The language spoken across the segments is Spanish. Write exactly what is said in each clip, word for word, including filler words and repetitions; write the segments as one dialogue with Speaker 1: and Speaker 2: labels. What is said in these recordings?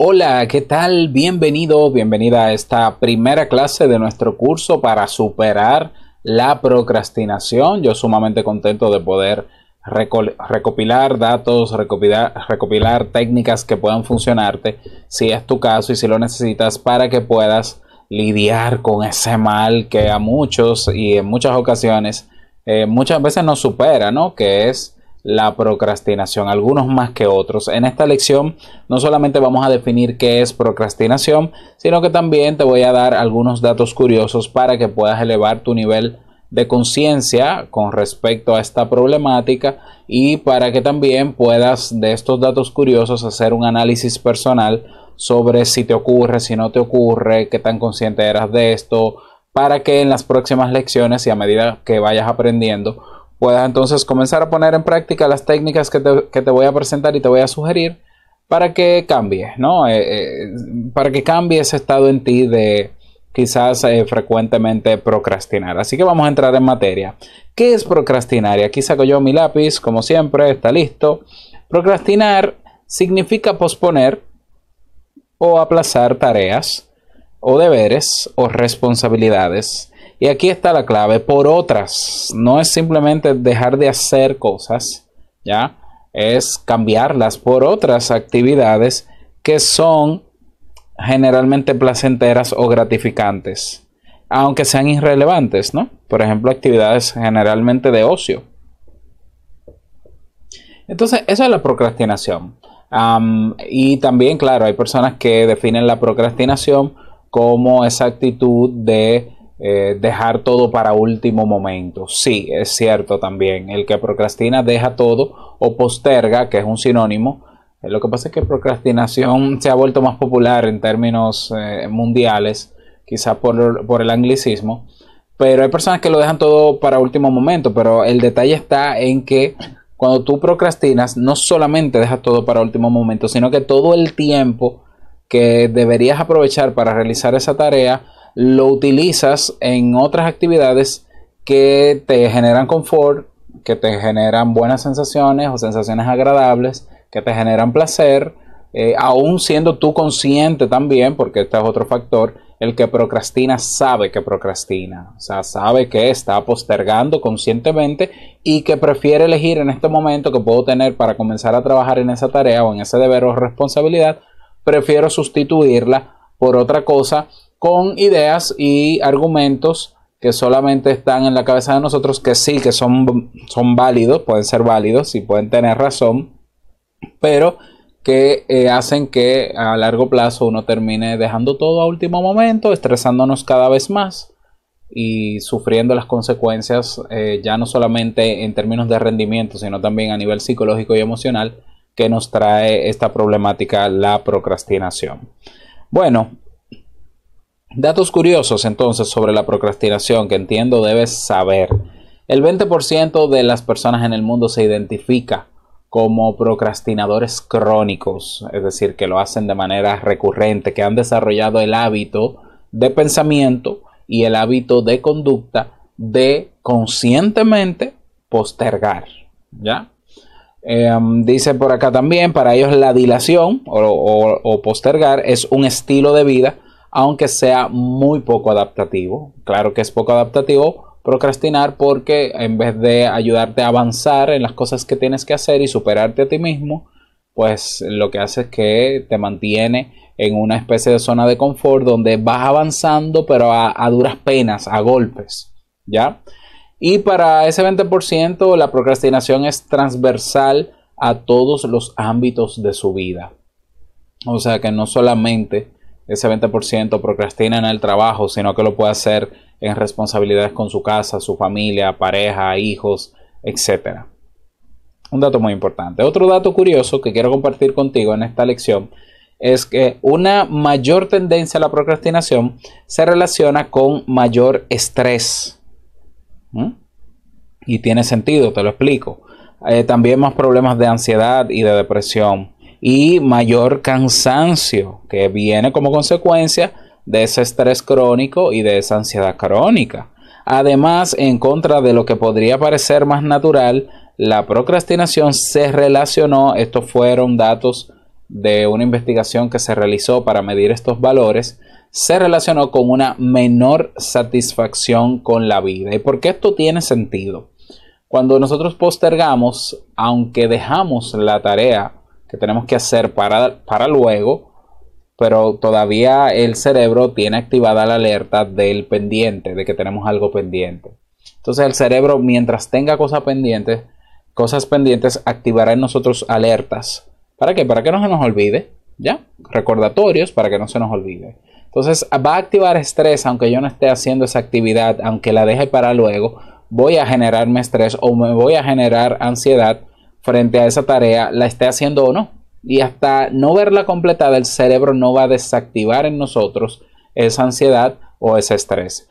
Speaker 1: Hola, ¿qué tal? Bienvenido, bienvenida a esta primera clase de nuestro curso para superar la procrastinación. Yo sumamente contento de poder recopilar datos, recopilar, recopilar técnicas que puedan funcionarte si es tu caso y si lo necesitas para que puedas lidiar con ese mal que a muchos y en muchas ocasiones, eh, muchas veces nos supera, ¿no? Que es la procrastinación, algunos más que otros. En esta lección no solamente vamos a definir qué es procrastinación, sino que también te voy a dar algunos datos curiosos para que puedas elevar tu nivel de conciencia con respecto a esta problemática y para que también puedas de estos datos curiosos hacer un análisis personal sobre si te ocurre, si no te ocurre, qué tan consciente eras de esto, para que en las próximas lecciones y a medida que vayas aprendiendo puedas entonces comenzar a poner en práctica las técnicas que te, que te voy a presentar y te voy a sugerir para que cambies, ¿no? Eh, eh, para que cambie ese estado en ti de quizás eh, frecuentemente procrastinar. Así que vamos a entrar en materia. ¿Qué es procrastinar? Y aquí saco yo mi lápiz, como siempre, está listo. Procrastinar significa posponer o aplazar tareas o deberes o responsabilidades. Y aquí está la clave, por otras. No es simplemente dejar de hacer cosas, ¿ya? Es cambiarlas por otras actividades que son generalmente placenteras o gratificantes, aunque sean irrelevantes, ¿no? Por ejemplo, actividades generalmente de ocio. Entonces, eso es la procrastinación. Um, y también, claro, hay personas que definen la procrastinación como esa actitud de Eh, dejar todo para último momento. Sí, es cierto también. El que procrastina deja todo o posterga, que es un sinónimo. Eh, lo que pasa es que procrastinación se ha vuelto más popular en términos eh, mundiales, quizás por, por el anglicismo. Pero hay personas que lo dejan todo para último momento. Pero el detalle está en que cuando tú procrastinas, no solamente dejas todo para último momento, sino que todo el tiempo que deberías aprovechar para realizar esa tarea lo utilizas en otras actividades que te generan confort, que te generan buenas sensaciones o sensaciones agradables, que te generan placer, eh, aún siendo tú consciente también, porque este es otro factor, el que procrastina sabe que procrastina, o sea, sabe que está postergando conscientemente y que prefiere elegir en este momento que puedo tener para comenzar a trabajar en esa tarea o en ese deber o responsabilidad, prefiero sustituirla por otra cosa con ideas y argumentos que solamente están en la cabeza de nosotros, que sí, que son, son válidos, pueden ser válidos y pueden tener razón, pero que eh, hacen que a largo plazo uno termine dejando todo a último momento, estresándonos cada vez más y sufriendo las consecuencias, eh, ya no solamente en términos de rendimiento, sino también a nivel psicológico y emocional, que nos trae esta problemática, la procrastinación. Bueno, datos curiosos entonces sobre la procrastinación que entiendo debes saber. El veinte por ciento de las personas en el mundo se identifica como procrastinadores crónicos, es decir, que lo hacen de manera recurrente, que han desarrollado el hábito de pensamiento y el hábito de conducta de conscientemente postergar, ¿ya? Eh, dice por acá también, para ellos la dilación o, o, o postergar es un estilo de vida, aunque sea muy poco adaptativo. Claro que es poco adaptativo procrastinar porque en vez de ayudarte a avanzar en las cosas que tienes que hacer y superarte a ti mismo, pues lo que hace es que te mantiene en una especie de zona de confort donde vas avanzando pero a, a duras penas, a golpes, ¿ya? Y para ese veinte por ciento la procrastinación es transversal a todos los ámbitos de su vida. O sea que no solamente ese veinte por ciento procrastina en el trabajo, sino que lo puede hacer en responsabilidades con su casa, su familia, pareja, hijos, etcétera. Un dato muy importante. Otro dato curioso que quiero compartir contigo en esta lección es que una mayor tendencia a la procrastinación se relaciona con mayor estrés. ¿Mm? Y tiene sentido, te lo explico. Eh, también más problemas de ansiedad y de depresión. Y mayor cansancio que viene como consecuencia de ese estrés crónico y de esa ansiedad crónica. Además, en contra de lo que podría parecer más natural, la procrastinación se relacionó, estos fueron datos de una investigación que se realizó para medir estos valores, se relacionó con una menor satisfacción con la vida. ¿Y por qué esto tiene sentido? Cuando nosotros postergamos, aunque dejamos la tarea que tenemos que hacer para, para luego, pero todavía el cerebro tiene activada la alerta del pendiente, de que tenemos algo pendiente. Entonces el cerebro, mientras tenga cosas pendientes, cosas pendientes, activará en nosotros alertas. ¿Para qué? Para que no se nos olvide, ¿ya? Recordatorios para que no se nos olvide. Entonces va a activar estrés, aunque yo no esté haciendo esa actividad, aunque la deje para luego, voy a generarme estrés o me voy a generar ansiedad frente a esa tarea, la esté haciendo o no. Y hasta no verla completada, el cerebro no va a desactivar en nosotros esa ansiedad o ese estrés.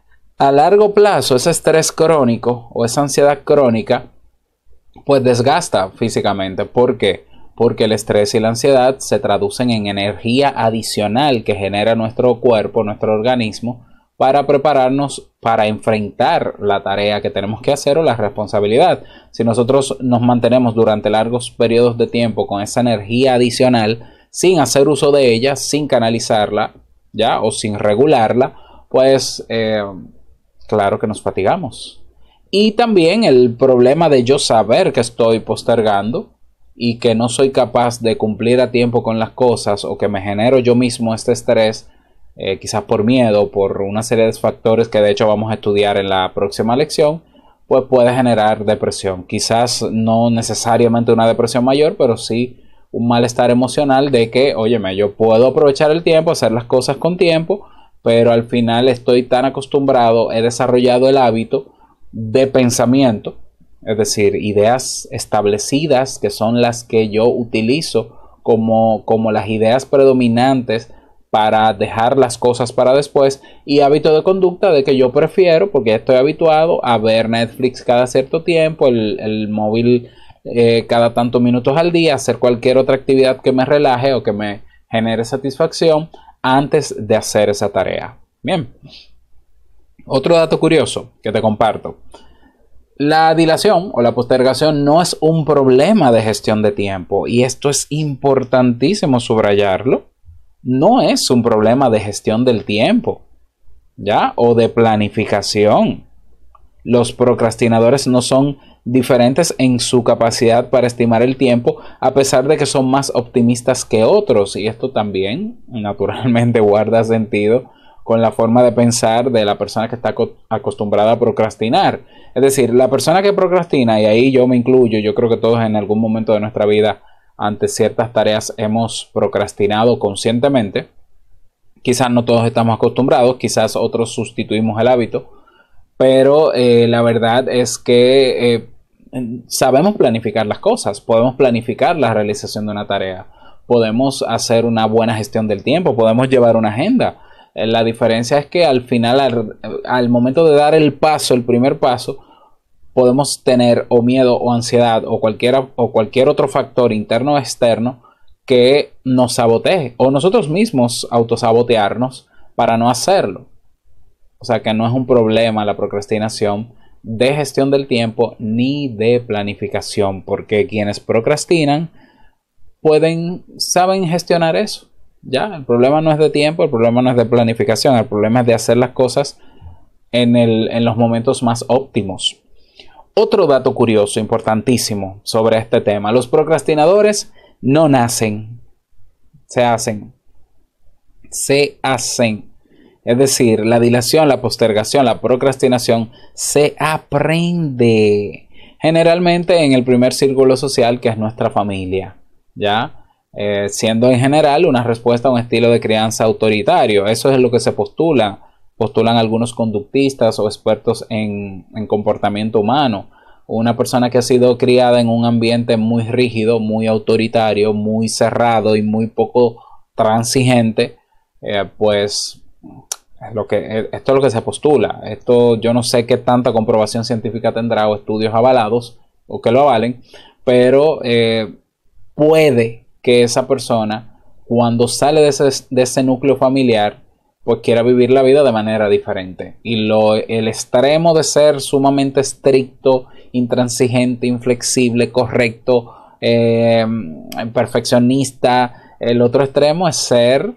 Speaker 1: A largo plazo, ese estrés crónico o esa ansiedad crónica, pues desgasta físicamente. ¿Por qué? Porque el estrés y la ansiedad se traducen en energía adicional que genera nuestro cuerpo, nuestro organismo, para prepararnos para enfrentar la tarea que tenemos que hacer o la responsabilidad. Si nosotros nos mantenemos durante largos periodos de tiempo con esa energía adicional, sin hacer uso de ella, sin canalizarla, ¿ya? O sin regularla, pues eh, claro que nos fatigamos. Y también el problema de yo saber que estoy postergando y que no soy capaz de cumplir a tiempo con las cosas, o que me genero yo mismo este estrés, eh, quizás por miedo, por una serie de factores que de hecho vamos a estudiar en la próxima lección, pues puede generar depresión. Quizás no necesariamente una depresión mayor, pero sí un malestar emocional de que, óyeme, yo puedo aprovechar el tiempo, hacer las cosas con tiempo, pero al final estoy tan acostumbrado, he desarrollado el hábito de pensamiento, es decir, ideas establecidas que son las que yo utilizo como, como las ideas predominantes para dejar las cosas para después, y hábito de conducta de que yo prefiero, porque estoy habituado a ver Netflix cada cierto tiempo, el, el móvil eh, cada tantos minutos al día, hacer cualquier otra actividad que me relaje o que me genere satisfacción antes de hacer esa tarea. Bien. Otro dato curioso que te comparto. La dilación o la postergación no es un problema de gestión de tiempo, y esto es importantísimo subrayarlo. No es un problema de gestión del tiempo, ¿ya? O de planificación. Los procrastinadores no son diferentes en su capacidad para estimar el tiempo, a pesar de que son más optimistas que otros, y esto también naturalmente guarda sentido con la forma de pensar de la persona que está acostumbrada a procrastinar. Es decir, la persona que procrastina, y ahí yo me incluyo, yo creo que todos en algún momento de nuestra vida ante ciertas tareas hemos procrastinado conscientemente. Quizás no todos estamos acostumbrados, quizás otros sustituimos el hábito, pero eh, la verdad es que eh, sabemos planificar las cosas, podemos planificar la realización de una tarea, podemos hacer una buena gestión del tiempo, podemos llevar una agenda. Eh, la diferencia es que al final, al, al momento de dar el paso, el primer paso, podemos tener o miedo o ansiedad o cualquier, o cualquier otro factor interno o externo que nos sabotee, o nosotros mismos autosabotearnos para no hacerlo. O sea que no es un problema la procrastinación de gestión del tiempo ni de planificación, porque quienes procrastinan pueden, saben gestionar eso. Ya, el problema no es de tiempo, el problema no es de planificación, el problema es de hacer las cosas en, el, en los momentos más óptimos. Otro dato curioso, importantísimo sobre este tema: los procrastinadores no nacen, se hacen. Se hacen. Es decir, la dilación, la postergación, la procrastinación se aprende. Generalmente en el primer círculo social, que es nuestra familia, ¿ya? Eh, siendo en general una respuesta a un estilo de crianza autoritario. Eso es lo que se postula. Postulan algunos conductistas o expertos en, en comportamiento humano. Una persona que ha sido criada en un ambiente muy rígido, muy autoritario, muy cerrado y muy poco transigente, eh, pues lo que, esto es lo que se postula. Esto yo no sé qué tanta comprobación científica tendrá o estudios avalados o que lo avalen, pero eh, puede que esa persona, cuando sale de ese, de ese núcleo familiar, pues quiera vivir la vida de manera diferente. Y lo, el extremo de ser sumamente estricto, intransigente, inflexible, correcto, eh, perfeccionista. El otro extremo es ser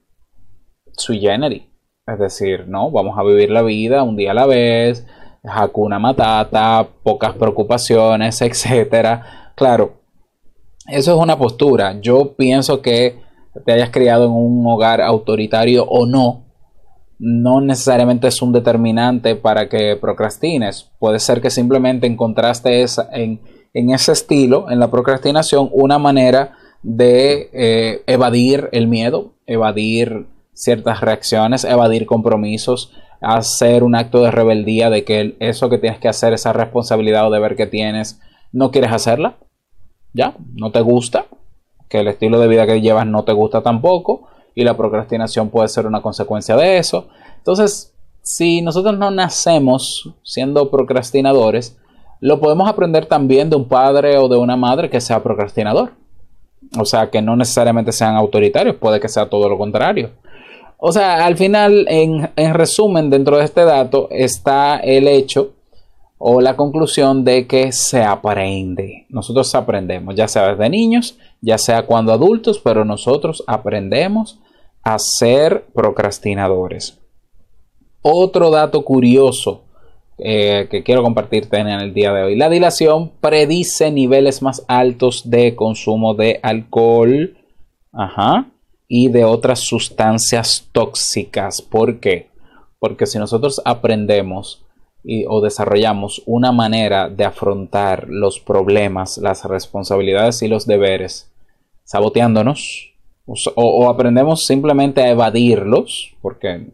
Speaker 1: sui generis. Es decir, no, vamos a vivir la vida un día a la vez, Hakuna Matata, pocas preocupaciones, etcétera. Claro, eso es una postura. Yo pienso que te hayas criado en un hogar autoritario o no, no necesariamente es un determinante para que procrastines. Puede ser que simplemente encontraste esa, en, en ese estilo, en la procrastinación, una manera de eh, evadir el miedo, evadir ciertas reacciones, evadir compromisos, hacer un acto de rebeldía de que eso que tienes que hacer, esa responsabilidad o deber que tienes, no quieres hacerla, ya, no te gusta, que el estilo de vida que llevas no te gusta tampoco, y la procrastinación puede ser una consecuencia de eso. Entonces, si nosotros no nacemos siendo procrastinadores, lo podemos aprender también de un padre o de una madre que sea procrastinador. O sea, que no necesariamente sean autoritarios, puede que sea todo lo contrario. O sea, al final, en, en resumen, dentro de este dato está el hecho o la conclusión de que se aprende. Nosotros aprendemos, ya sea desde niños, ya sea cuando adultos, pero nosotros aprendemos a ser procrastinadores. Otro dato curioso eh, que quiero compartirte en el día de hoy. La dilación predice niveles más altos de consumo de alcohol. Ajá. Y de otras sustancias tóxicas. ¿Por qué? Porque si nosotros aprendemos y, o desarrollamos una manera de afrontar los problemas, las responsabilidades y los deberes, saboteándonos, o, o aprendemos simplemente a evadirlos, porque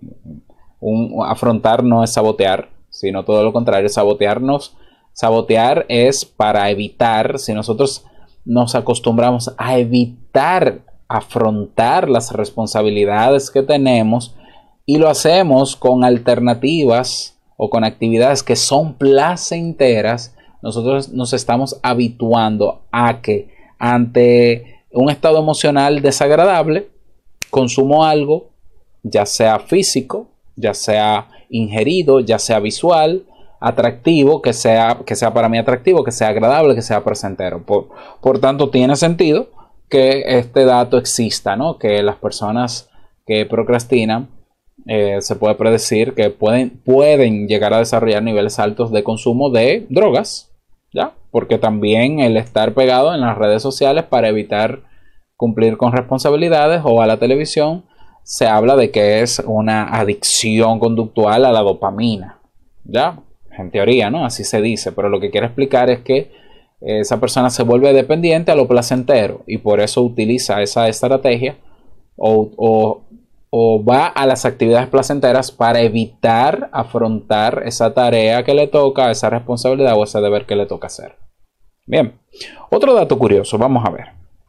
Speaker 1: un, afrontar no es sabotear, sino todo lo contrario, sabotearnos, sabotear es para evitar, si nosotros nos acostumbramos a evitar afrontar las responsabilidades que tenemos y lo hacemos con alternativas o con actividades que son placenteras, nosotros nos estamos habituando a que ante un estado emocional desagradable, consumo algo, ya sea físico, ya sea ingerido, ya sea visual, atractivo, que sea, que sea para mí atractivo, que sea agradable, que sea placentero. Por, por tanto, tiene sentido que este dato exista, ¿no? Que las personas que procrastinan eh, se puede predecir que pueden, pueden llegar a desarrollar niveles altos de consumo de drogas, ¿ya? Porque también el estar pegado en las redes sociales para evitar cumplir con responsabilidades o a la televisión, se habla de que es una adicción conductual a la dopamina, ¿ya? En teoría, ¿no? Así se dice, pero lo que quiero explicar es que esa persona se vuelve dependiente a lo placentero y por eso utiliza esa estrategia o, o, o va a las actividades placenteras para evitar afrontar esa tarea que le toca, esa responsabilidad o ese deber que le toca hacer. Bien, otro dato curioso, vamos a ver.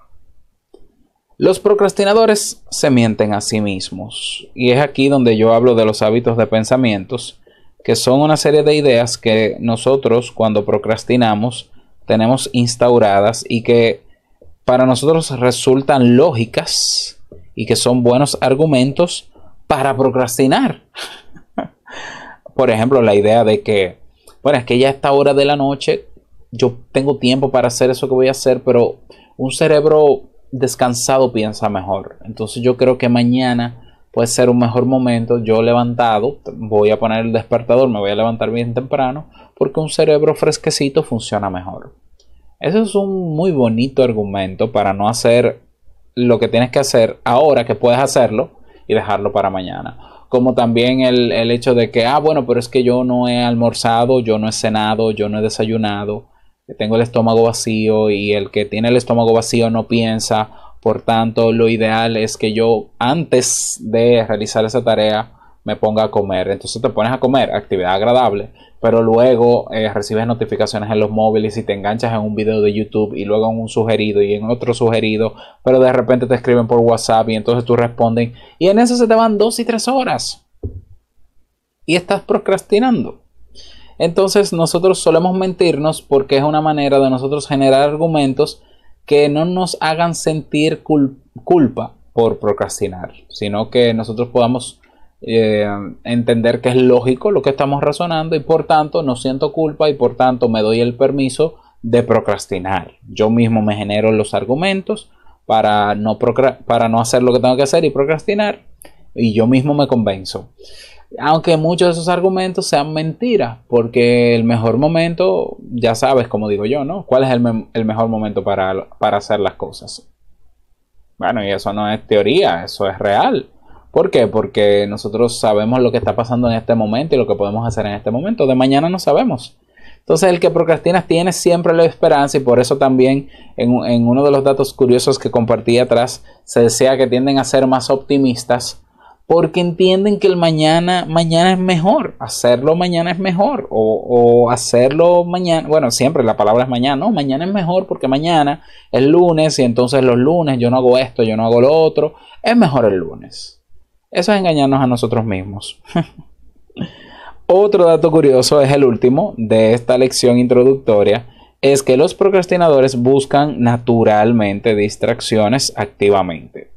Speaker 1: Los procrastinadores se mienten a sí mismos y es aquí donde yo hablo de los hábitos de pensamientos, que son una serie de ideas que nosotros cuando procrastinamos tenemos instauradas y que para nosotros resultan lógicas y que son buenos argumentos para procrastinar. Por ejemplo, la idea de que, bueno, es que ya a esta hora de la noche yo tengo tiempo para hacer eso que voy a hacer, pero un cerebro descansado piensa mejor. Entonces yo creo que mañana puede ser un mejor momento. Yo levantado, voy a poner el despertador, me voy a levantar bien temprano, porque un cerebro fresquecito funciona mejor. Eso es un muy bonito argumento para no hacer lo que tienes que hacer ahora, que puedes hacerlo, y dejarlo para mañana. Como también el, el hecho de que, ah, bueno, pero es que yo no he almorzado, yo no he cenado, yo no he desayunado, tengo el estómago vacío, y el que tiene el estómago vacío no piensa. Por tanto, lo ideal es que yo antes de realizar esa tarea me ponga a comer. Entonces te pones a comer, actividad agradable, pero luego eh, recibes notificaciones en los móviles y te enganchas en un video de YouTube y luego en un sugerido y en otro sugerido, pero de repente te escriben por WhatsApp y entonces tú respondes y en eso se te van dos y tres horas y estás procrastinando. Entonces nosotros solemos mentirnos porque es una manera de nosotros generar argumentos que no nos hagan sentir cul- culpa por procrastinar, sino que nosotros podamos eh, entender que es lógico lo que estamos razonando y por tanto no siento culpa y por tanto me doy el permiso de procrastinar. Yo mismo me genero los argumentos para no, para no hacer lo que tengo que hacer y procrastinar, y yo mismo me convenzo. Aunque muchos de esos argumentos sean mentiras, porque el mejor momento, ya sabes, como digo yo, ¿no? ¿Cuál es el, me el mejor momento para, para hacer las cosas? Bueno, y eso no es teoría, eso es real. ¿Por qué? Porque nosotros sabemos lo que está pasando en este momento y lo que podemos hacer en este momento. De mañana no sabemos. Entonces el que procrastina tiene siempre la esperanza, y por eso también en, en uno de los datos curiosos que compartí atrás se decía que tienden a ser más optimistas porque entienden que el mañana, mañana es mejor, hacerlo mañana es mejor, o, o hacerlo mañana, bueno, siempre la palabra es mañana, no, mañana es mejor porque mañana es lunes y entonces los lunes yo no hago esto, yo no hago lo otro, es mejor el lunes. Eso es engañarnos a nosotros mismos. Otro dato curioso, es el último de esta lección introductoria, es que los procrastinadores buscan naturalmente distracciones activamente.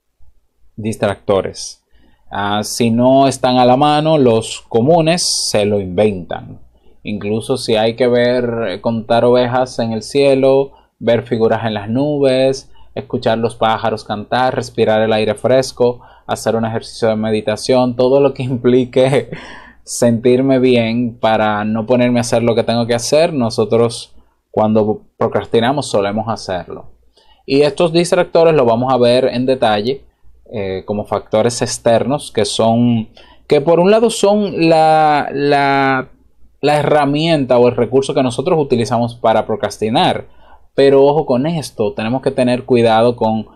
Speaker 1: Distractores. Uh, si no están a la mano, los comunes se lo inventan. Incluso si hay que ver, contar ovejas en el cielo, ver figuras en las nubes, escuchar los pájaros cantar, respirar el aire fresco, hacer un ejercicio de meditación, todo lo que implique sentirme bien para no ponerme a hacer lo que tengo que hacer, nosotros cuando procrastinamos solemos hacerlo. Y estos distractores lo vamos a ver en detalle eh, como factores externos que son, que por un lado son la, la, la herramienta o el recurso que nosotros utilizamos para procrastinar. Pero ojo con esto, tenemos que tener cuidado con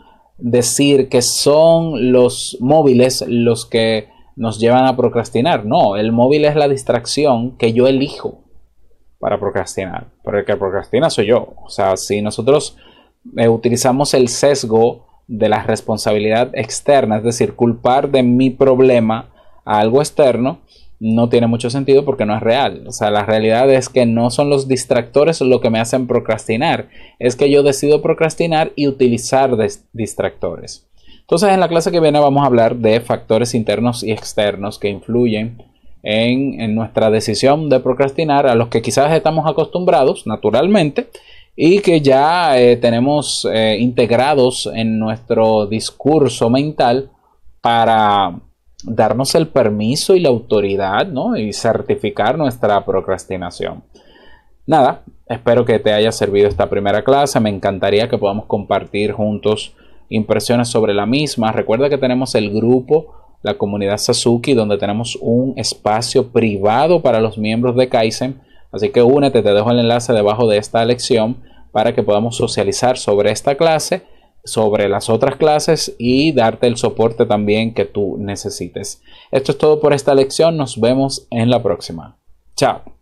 Speaker 1: decir que son los móviles los que nos llevan a procrastinar. No, el móvil es la distracción que yo elijo para procrastinar. Pero el que procrastina soy yo. O sea, si nosotros eh, utilizamos el sesgo de la responsabilidad externa, es decir, culpar de mi problema a algo externo, no tiene mucho sentido porque no es real. O sea, la realidad es que no son los distractores lo que me hacen procrastinar. Es que yo decido procrastinar y utilizar distractores. Entonces, en la clase que viene vamos a hablar de factores internos y externos que influyen en, en nuestra decisión de procrastinar, a los que quizás estamos acostumbrados naturalmente y que ya eh, tenemos eh, integrados en nuestro discurso mental para darnos el permiso y la autoridad, ¿no? Y certificar nuestra procrastinación. Nada, espero que te haya servido esta primera clase. Me encantaría que podamos compartir juntos impresiones sobre la misma. Recuerda que tenemos el grupo, la comunidad Sasuki, donde tenemos un espacio privado para los miembros de Kaizen. Así que únete, te dejo el enlace debajo de esta lección para que podamos socializar sobre esta clase, sobre las otras clases y darte el soporte también que tú necesites. Esto es todo por esta lección. Nos vemos en la próxima. Chao.